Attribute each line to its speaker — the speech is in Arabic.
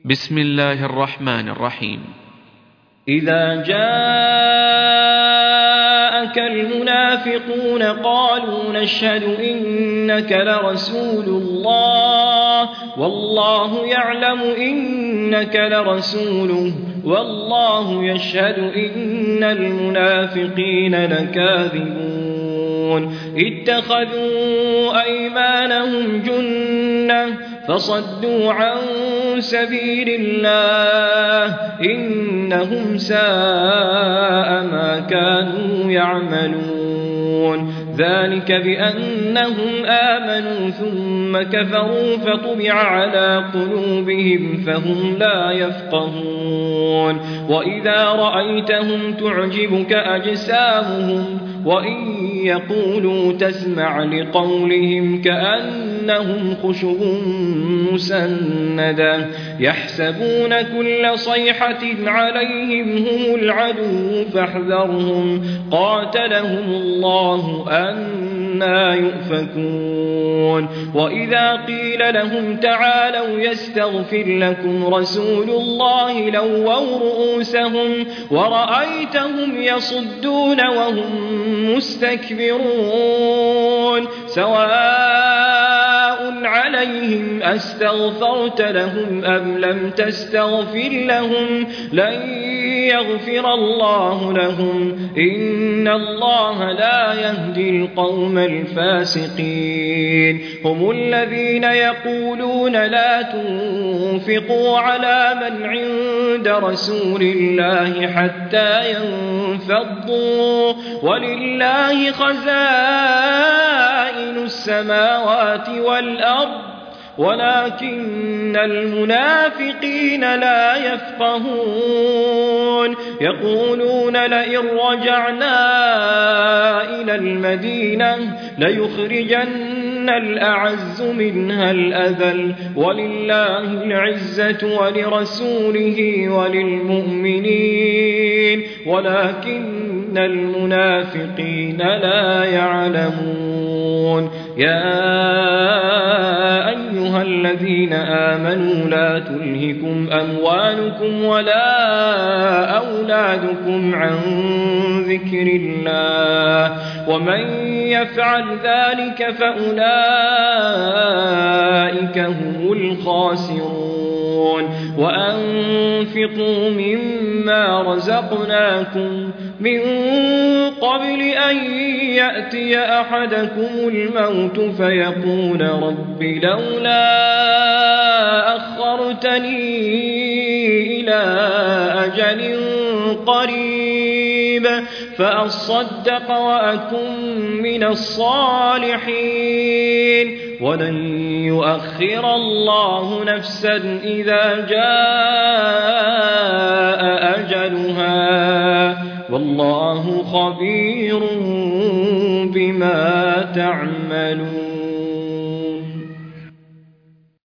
Speaker 1: بسم الله الرحمن الرحيم.
Speaker 2: إذا جاءك المنافقون قالوا نشهد إنك لرسول الله والله يعلم إنك لرسوله والله يشهد إن المنافقين لكاذبون اتخذوا أيمانهم جنة فصدوا عن سبيل الله إنهم ساء ما كانوا يعملون ذلك بأنهم آمنوا ثم كفروا فطبع على قلوبهم فهم لا يفقهون وإذا رأيتهم تعجبك أجسامهم وإن يقولوا تسمع لقولهم كأنهم خشب مسندة يحسبون كل صيحة عليهم هم العدو فاحذرهم قاتلهم الله أنى يؤفكون وإذا قيل لهم تعالوا يستغفر لكم رسول الله لووا رؤوسهم ورأيتهم يصدون وهم مستكبرون سواء عليهم أستغفرت لهم أم لم تستغفر لهم لن يغفر الله لهم إن الله لا يهدي القوم الفاسقين هم الذين يقولون لا تنفقوا على من عند رسول الله حتى ينفضوا ولله خزائن السماوات والأرض ولكن المنافقين لا يفقهون يقولون لئن رجعنا إلى المدينة ليخرجن الأعز منها الأذل ولله العزة ولرسوله وللمؤمنين ولكن المنافقين لا يعلمون يا أيها الذين آمنوا لا تلهكم أموالكم ولا أولادكم عن ذكر الله ومن يفعل ذلك فأولئك هم الخاسرون وأنفقوا مما رزقناكم من قبل أن يأتي أحدكم الموت فيقول رب لولا أخرتني إلى أجل قريب فأصدق وأكن من الصالحين ولن يؤخر الله نفسا إذا جاء أجلها والله خبير بما تعملون.